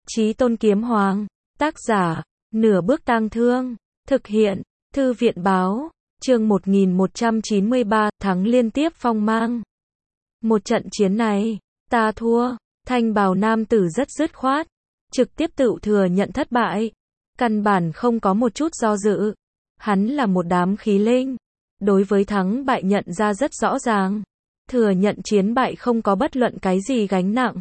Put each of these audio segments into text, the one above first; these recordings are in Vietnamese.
Chí Tôn Kiếm Hoàng, tác giả, Nửa Bước Tang Thương, thực hiện, Thư viện báo, chương 1193, thắng liên tiếp phong mang. Một trận chiến này, ta thua, thanh bào nam tử rất dứt khoát, trực tiếp tự thừa nhận thất bại, căn bản không có một chút do dự. Hắn là một đám khí linh, đối với thắng bại nhận ra rất rõ ràng, thừa nhận chiến bại không có bất luận cái gì gánh nặng.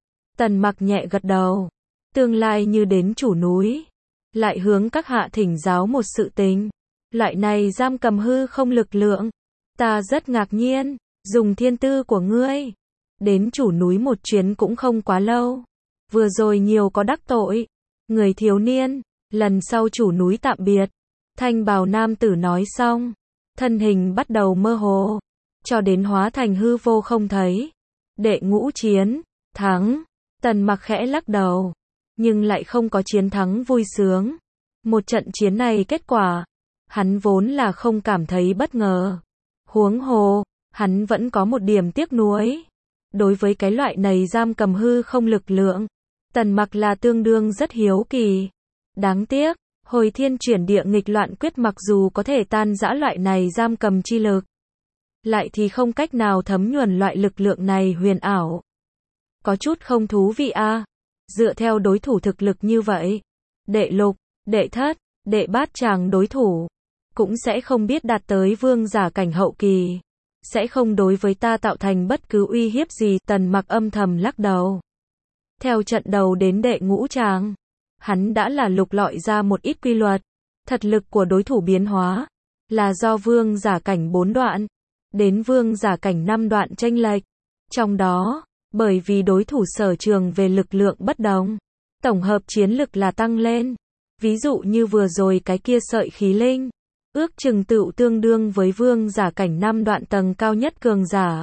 Tần Mặc nhẹ gật đầu, tương lai như đến chủ núi, lại hướng các hạ thỉnh giáo một sự tình. Loại này giam cầm hư không lực lượng, ta rất ngạc nhiên, dùng thiên tư của ngươi, đến chủ núi một chuyến cũng không quá lâu. Vừa rồi nhiều có đắc tội, người thiếu niên, lần sau chủ núi tạm biệt. Thanh bào nam tử nói xong, thân hình bắt đầu mơ hồ, cho đến hóa thành hư vô không thấy. Đệ ngũ chiến, thắng. Tần Mặc khẽ lắc đầu, nhưng lại không có chiến thắng vui sướng. Một trận chiến này kết quả, hắn vốn là không cảm thấy bất ngờ. Huống hồ, hắn vẫn có một điểm tiếc nuối. Đối với cái loại này giam cầm hư không lực lượng, Tần Mặc là tương đương rất hiếu kỳ. Đáng tiếc, hồi thiên chuyển địa nghịch loạn quyết mặc dù có thể tan rã loại này giam cầm chi lực, lại thì không cách nào thấm nhuần loại lực lượng này huyền ảo. Có chút không thú vị a. Dựa theo đối thủ thực lực như vậy, đệ lục, đệ thất, đệ bát chàng đối thủ, cũng sẽ không biết đạt tới vương giả cảnh hậu kỳ, sẽ không đối với ta tạo thành bất cứ uy hiếp gì. Tần Mặc âm thầm lắc đầu. Theo trận đầu đến đệ ngũ chàng, hắn đã là lục lọi ra một ít quy luật. Thật lực của đối thủ biến hóa, là do vương giả cảnh 4 đoạn, đến vương giả cảnh 5 đoạn chênh lệch. Trong đó, bởi vì đối thủ sở trường về lực lượng bất đồng, tổng hợp chiến lực là tăng lên. Ví dụ như vừa rồi cái kia sợi khí linh, ước chừng tựu tương đương với vương giả cảnh 5 đoạn tầng cao nhất cường giả.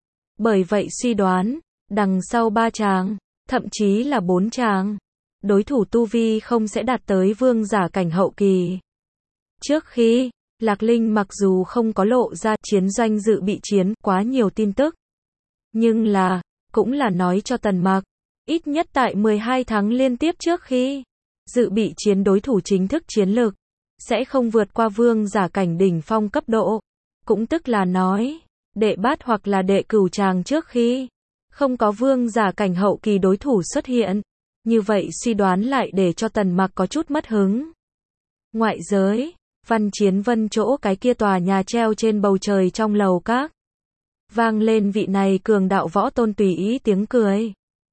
Bởi vậy suy đoán, đằng sau 3 tràng, thậm chí là 4 tràng, đối thủ tu vi không sẽ đạt tới vương giả cảnh hậu kỳ. Trước khi, Lạc Linh mặc dù không có lộ ra chiến doanh dự bị chiến quá nhiều tin tức, nhưng là, cũng là nói cho Tần Mặc, ít nhất tại 12 tháng liên tiếp trước khi dự bị chiến đối thủ chính thức chiến lực sẽ không vượt qua vương giả cảnh đỉnh phong cấp độ, cũng tức là nói, đệ bát hoặc là đệ cửu tràng trước khi không có vương giả cảnh hậu kỳ đối thủ xuất hiện. Như vậy suy đoán lại để cho Tần Mặc có chút mất hứng. Ngoại giới, Văn Chiến Vân chỗ cái kia tòa nhà treo trên bầu trời trong lầu các, vang lên vị này cường đạo võ tôn tùy ý tiếng cười.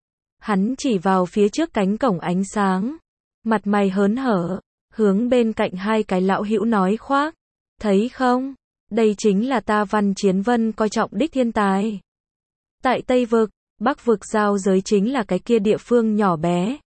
Hắn chỉ vào phía trước cánh cổng ánh sáng, mặt mày hớn hở, hướng bên cạnh hai cái lão hữu nói khoác, thấy không, đây chính là ta Văn Chiến Vân coi trọng đích thiên tài. Tại Tây Vực, Bắc Vực giao giới chính là cái kia địa phương nhỏ bé.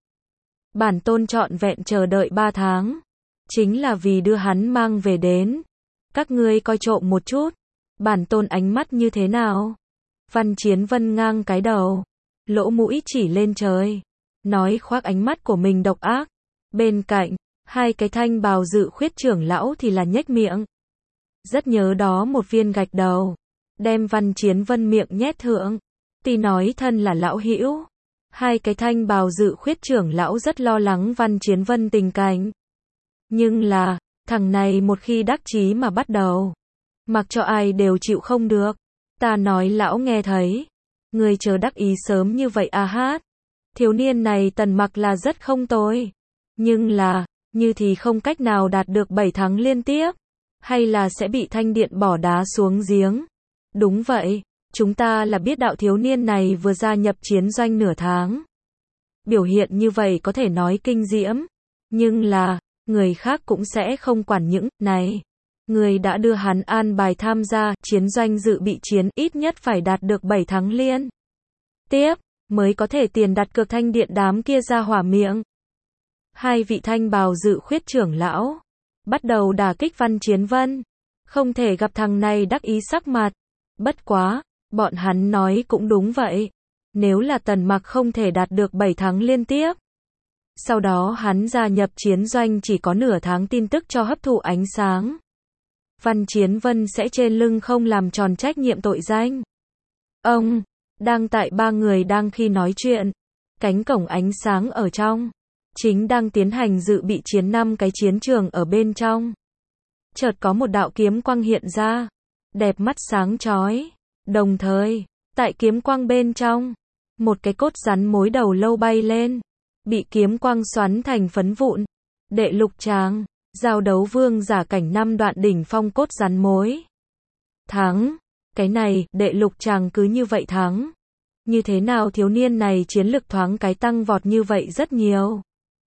Bản tôn trọn vẹn chờ đợi 3 tháng, chính là vì đưa hắn mang về đến. Các ngươi coi trộm một chút, bản tôn ánh mắt như thế nào? Văn Chiến Vân ngang cái đầu, lỗ mũi chỉ lên trời, nói khoác ánh mắt của mình độc ác. Bên cạnh, hai cái thanh bào dự khuyết trưởng lão thì là nhếch miệng. Rất nhớ đó một viên gạch đầu, đem Văn Chiến Vân miệng nhét thượng. Tuy nói thân là lão hữu, hai cái thanh bào dự khuyết trưởng lão rất lo lắng Văn Chiến Vân tình cảnh. Nhưng là, thằng này một khi đắc chí mà bắt đầu, mặc cho ai đều chịu không được. Ta nói lão nghe thấy, người chờ đắc ý sớm như vậy à hát. Thiếu niên này Tần Mặc là rất không tồi, nhưng là, như thì không cách nào đạt được 7 tháng liên tiếp, hay là sẽ bị thanh điện bỏ đá xuống giếng. Đúng vậy, chúng ta là biết đạo thiếu niên này vừa gia nhập chiến doanh nửa tháng. Biểu hiện như vậy có thể nói kinh diễm, nhưng là, người khác cũng sẽ không quản những này. Người đã đưa hắn an bài tham gia chiến doanh dự bị chiến, ít nhất phải đạt được 7 tháng liên tiếp, mới có thể tiền đặt cược thanh điện đám kia ra hỏa miệng. Hai vị thanh bào dự khuyết trưởng lão bắt đầu đả kích Văn Chiến Vân, không thể gặp thằng này đắc ý sắc mặt. Bất quá, bọn hắn nói cũng đúng vậy, nếu là Tần Mặc không thể đạt được 7 tháng liên tiếp, sau đó hắn gia nhập chiến doanh chỉ có nửa tháng tin tức cho hấp thụ ánh sáng, Văn Chiến Vân sẽ trên lưng không làm tròn trách nhiệm tội danh. Ông, đang tại ba người đang khi nói chuyện, Cánh cổng ánh sáng ở trong, chính đang tiến hành dự bị chiến 5 cái chiến trường ở bên trong. Chợt có một đạo kiếm quang hiện ra, đẹp mắt sáng chói. Đồng thời, tại kiếm quang bên trong, một cái cốt rắn mối đầu lâu bay lên, bị kiếm quang xoắn thành phấn vụn. Đệ lục tràng, giao đấu vương giả cảnh 5 đoạn đỉnh phong cốt rắn mối. Thắng, cái này, đệ lục tràng cứ như vậy thắng. Như thế nào thiếu niên này chiến lực thoáng cái tăng vọt như vậy rất nhiều.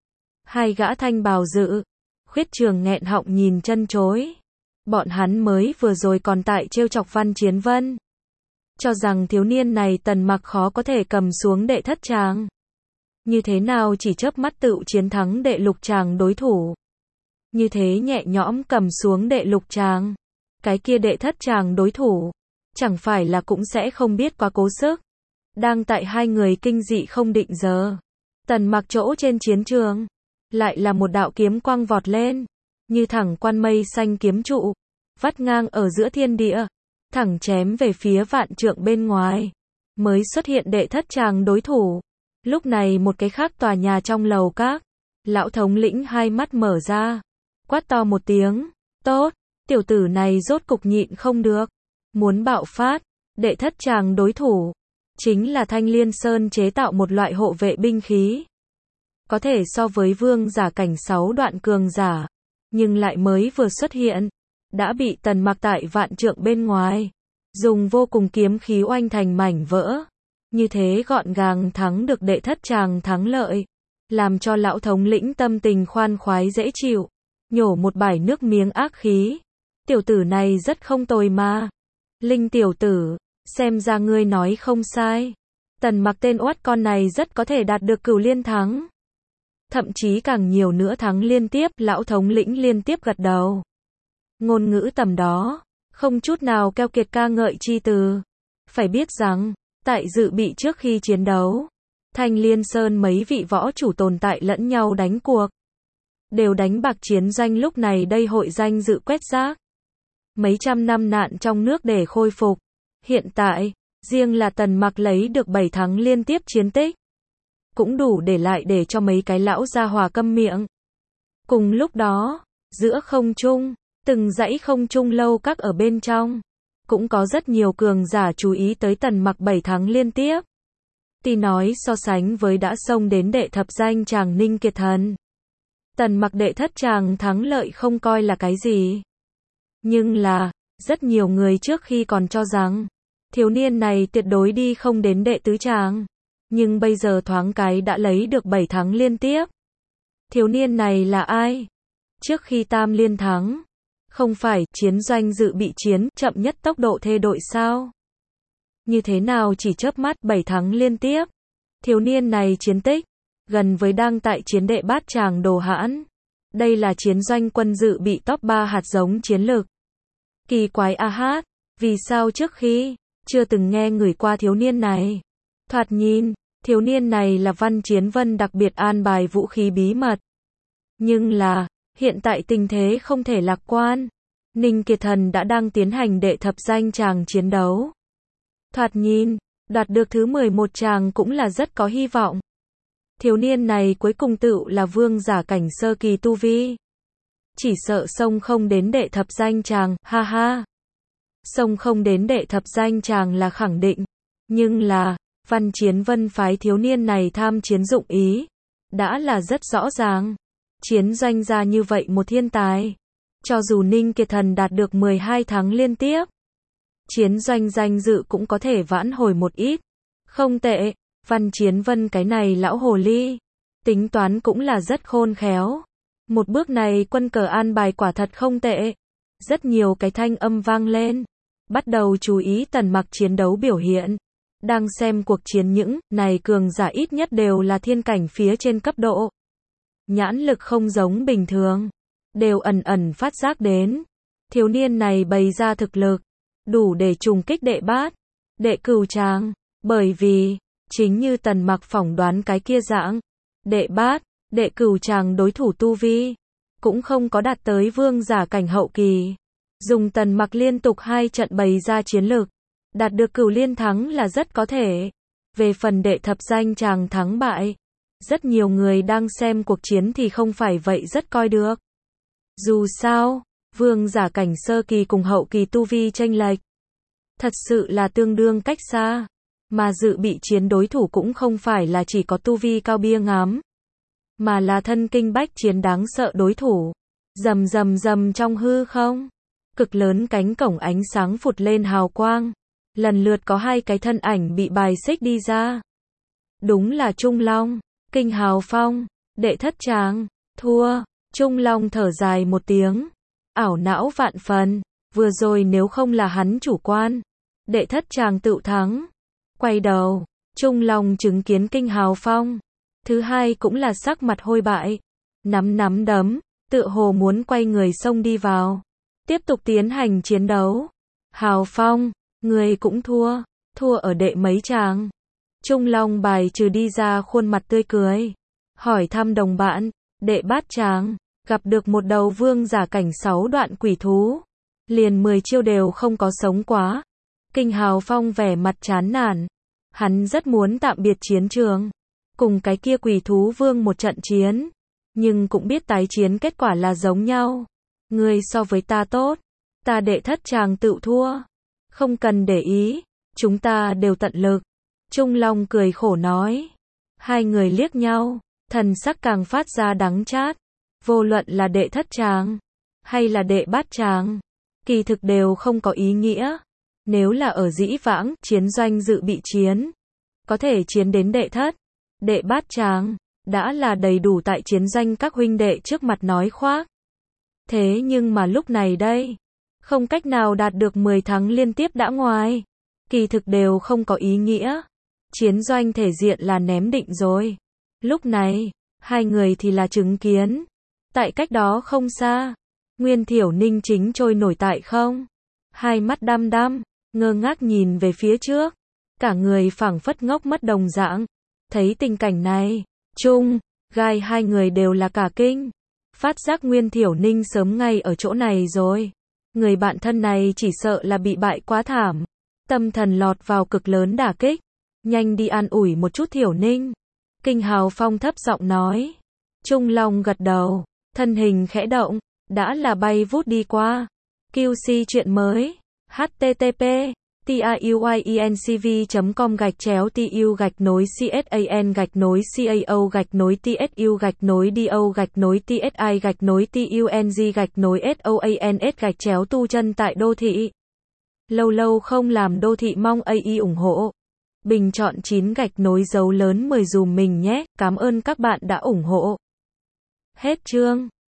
Hai gã thanh bào dự, Khuyết Trường nghẹn họng nhìn chân chối. Bọn hắn mới vừa rồi còn tại trêu chọc Văn Chiến Vân, cho rằng thiếu niên này Tần Mặc khó có thể cầm xuống đệ thất tràng. Như thế nào chỉ chớp mắt tự chiến thắng đệ lục tràng đối thủ. Như thế nhẹ nhõm cầm xuống đệ lục tràng. Cái kia đệ thất tràng đối thủ, chẳng phải là cũng sẽ không biết quá cố sức. Đang tại hai người kinh dị không định giờ, Tần Mặc chỗ trên chiến trường, lại là một đạo kiếm quang vọt lên, như thẳng quan mây xanh kiếm trụ, vắt ngang ở giữa thiên địa, thẳng chém về phía vạn trượng bên ngoài. Mới xuất hiện đệ thất tràng đối thủ. Lúc này một cái khác tòa nhà trong lầu các, lão thống lĩnh hai mắt mở ra, quát to một tiếng, tốt, tiểu tử này rốt cục nhịn không được, muốn bạo phát. Đệ thất tràng đối thủ, chính là Thanh Liên Sơn chế tạo một loại hộ vệ binh khí. Có thể so với vương giả cảnh 6 đoạn cường giả, nhưng lại mới vừa xuất hiện, đã bị Tần Mặc tại vạn trượng bên ngoài, dùng vô cùng kiếm khí oanh thành mảnh vỡ. Như thế gọn gàng thắng được đệ thất tràng thắng lợi, làm cho lão thống lĩnh tâm tình khoan khoái dễ chịu, nhổ một bãi nước miếng ác khí. Tiểu tử này rất không tồi mà. Linh tiểu tử, xem ra ngươi nói không sai. Tần Mặc tên oát con này rất có thể đạt được cửu liên thắng. Thậm chí càng nhiều nữa thắng liên tiếp, lão thống lĩnh liên tiếp gật đầu. Ngôn ngữ tầm đó, không chút nào keo kiệt ca ngợi chi từ. Phải biết rằng, tại dự bị trước khi chiến đấu, Thanh Liên Sơn mấy vị võ chủ tồn tại lẫn nhau đánh cuộc. Đều đánh bạc chiến danh lúc này đây hội danh dự quét rác. Mấy trăm năm nạn trong nước để khôi phục. Hiện tại, riêng là Tần Mặc lấy được 7 thắng liên tiếp chiến tích, cũng đủ để lại để cho mấy cái lão gia hỏa câm miệng. Cùng lúc đó, giữa không trung, từng dãy không trung lâu các ở bên trong, cũng có rất nhiều cường giả chú ý tới Tần Mặc 7 thắng liên tiếp. Tuy nói so sánh với đã xông đến đệ thập danh chàng Ninh Kiệt Thần, Tần Mặc đệ thất chàng thắng lợi không coi là cái gì. Nhưng là, rất nhiều người trước khi còn cho rằng, thiếu niên này tuyệt đối đi không đến đệ tứ chàng. Nhưng bây giờ thoáng cái đã lấy được 7 thắng liên tiếp. Thiếu niên này là ai? Trước khi tam liên thắng, không phải chiến doanh dự bị chiến chậm nhất tốc độ thê đội sao? Như thế nào chỉ chớp mắt 7 thắng liên tiếp? Thiếu niên này chiến tích, gần với đang tại chiến đệ bát tràng Đồ Hãn. Đây là chiến doanh quân dự bị top 3 hạt giống chiến lược. Kỳ quái a hát, vì sao trước khi chưa từng nghe người qua thiếu niên này? Thoạt nhìn, thiếu niên này là Văn Chiến Vân đặc biệt an bài vũ khí bí mật. Nhưng là, hiện tại tình thế không thể lạc quan. Ninh Kiệt Thần đã đang tiến hành đệ thập danh tràng chiến đấu. Thoạt nhìn, đạt được thứ 11 tràng cũng là rất có hy vọng. Thiếu niên này cuối cùng tựu là vương giả cảnh sơ kỳ tu vi. Chỉ sợ xông không đến đệ thập danh tràng, ha ha. Xông không đến đệ thập danh tràng là khẳng định. Nhưng là, Văn Chiến Vân phái thiếu niên này tham chiến dụng ý, đã là rất rõ ràng. Chiến doanh ra như vậy một thiên tài, cho dù Ninh Kiệt Thần đạt được 12 thắng liên tiếp, chiến doanh danh dự cũng có thể vãn hồi một ít. Không tệ, Văn Chiến Vân cái này lão hồ ly, tính toán cũng là rất khôn khéo. Một bước này quân cờ an bài quả thật không tệ. Rất nhiều cái thanh âm vang lên, bắt đầu chú ý Tần Mặc chiến đấu biểu hiện. Đang xem cuộc chiến những này cường giả ít nhất đều là thiên cảnh phía trên cấp độ. Nhãn lực không giống bình thường, đều ẩn ẩn phát giác đến. Thiếu niên này bày ra thực lực, đủ để trùng kích đệ bát, đệ cửu tràng. Bởi vì, chính như Tần Mặc phỏng đoán cái kia dạng, đệ bát, đệ cửu tràng đối thủ tu vi, cũng không có đạt tới vương giả cảnh hậu kỳ. Dùng Tần Mặc liên tục 2 trận bày ra chiến lược, đạt được cửu liên thắng là rất có thể. Về phần đệ thập danh chàng thắng bại, rất nhiều người đang xem cuộc chiến thì không phải vậy rất coi được. Dù sao, vương giả cảnh sơ kỳ cùng hậu kỳ tu vi chênh lệch, thật sự là tương đương cách xa, mà dự bị chiến đối thủ cũng không phải là chỉ có tu vi cao bia ngắm, mà là thân kinh bách chiến đáng sợ đối thủ. Rầm rầm rầm trong hư không, cực lớn cánh cổng ánh sáng phụt lên hào quang, lần lượt có hai cái thân ảnh bị bài xích đi ra. Đúng là Trung Long, Kinh Hào Phong, đệ thất tràng, thua. Trung Long thở dài một tiếng, ảo não vạn phần, vừa rồi nếu không là hắn chủ quan, đệ thất tràng tự thắng. Quay đầu, Trung Long chứng kiến Kinh Hào Phong, thứ hai cũng là sắc mặt hôi bại, nắm đấm, tựa hồ muốn quay người xông đi vào, tiếp tục tiến hành chiến đấu. Hào Phong, người cũng thua ở đệ mấy tràng. Trung Long bài trừ đi ra khuôn mặt tươi cười, hỏi thăm đồng bạn, đệ bát tràng, gặp được một đầu vương giả cảnh 6 đoạn quỷ thú, liền 10 chiêu đều không có sống quá. Kinh Hào Phong vẻ mặt chán nản, hắn rất muốn tạm biệt chiến trường, cùng cái kia quỷ thú vương một trận chiến, nhưng cũng biết tái chiến kết quả là giống nhau. Ngươi so với ta tốt, ta đệ thất tràng tự thua, không cần để ý, chúng ta đều tận lực. Trung Long cười khổ nói. Hai người liếc nhau, thần sắc càng phát ra đắng chát. Vô luận là đệ thất tràng, hay là đệ bát tràng, kỳ thực đều không có ý nghĩa. Nếu là ở dĩ vãng, chiến doanh dự bị chiến, có thể chiến đến đệ thất, đệ bát tràng, đã là đầy đủ tại chiến doanh các huynh đệ trước mặt nói khoác. Thế nhưng mà lúc này đây, không cách nào đạt được 10 thắng liên tiếp đã ngoài, kỳ thực đều không có ý nghĩa. Chiến doanh thể diện là ném định rồi. Lúc này, hai người thì là chứng kiến. Tại cách đó không xa, Nguyên Thiểu Ninh chính trôi nổi tại không. Hai mắt đăm đăm, ngơ ngác nhìn về phía trước. Cả người phảng phất ngốc mất đồng dạng. Thấy tình cảnh này, Trung, Gai hai người đều là cả kinh. Phát giác Nguyên Thiểu Ninh sớm ngay ở chỗ này rồi. Người bạn thân này chỉ sợ là bị bại quá thảm. Tâm thần lọt vào cực lớn đả kích. Nhanh đi an ủi một chút Thiểu Ninh. Kinh Hào Phong thấp giọng nói. Trung Long gật đầu, thân hình khẽ động, đã là bay vút đi qua. QC chuyện mới. http tayuincv.com/tsu-do-tsi-tung-tung-eng-tung-song tu chân tại đô thị. Lâu lâu không làm đô thị mong AI ủng hộ. Bình chọn 9 gạch nối dấu lớn 10 dùm mình nhé, cảm ơn các bạn đã ủng hộ. Hết chương.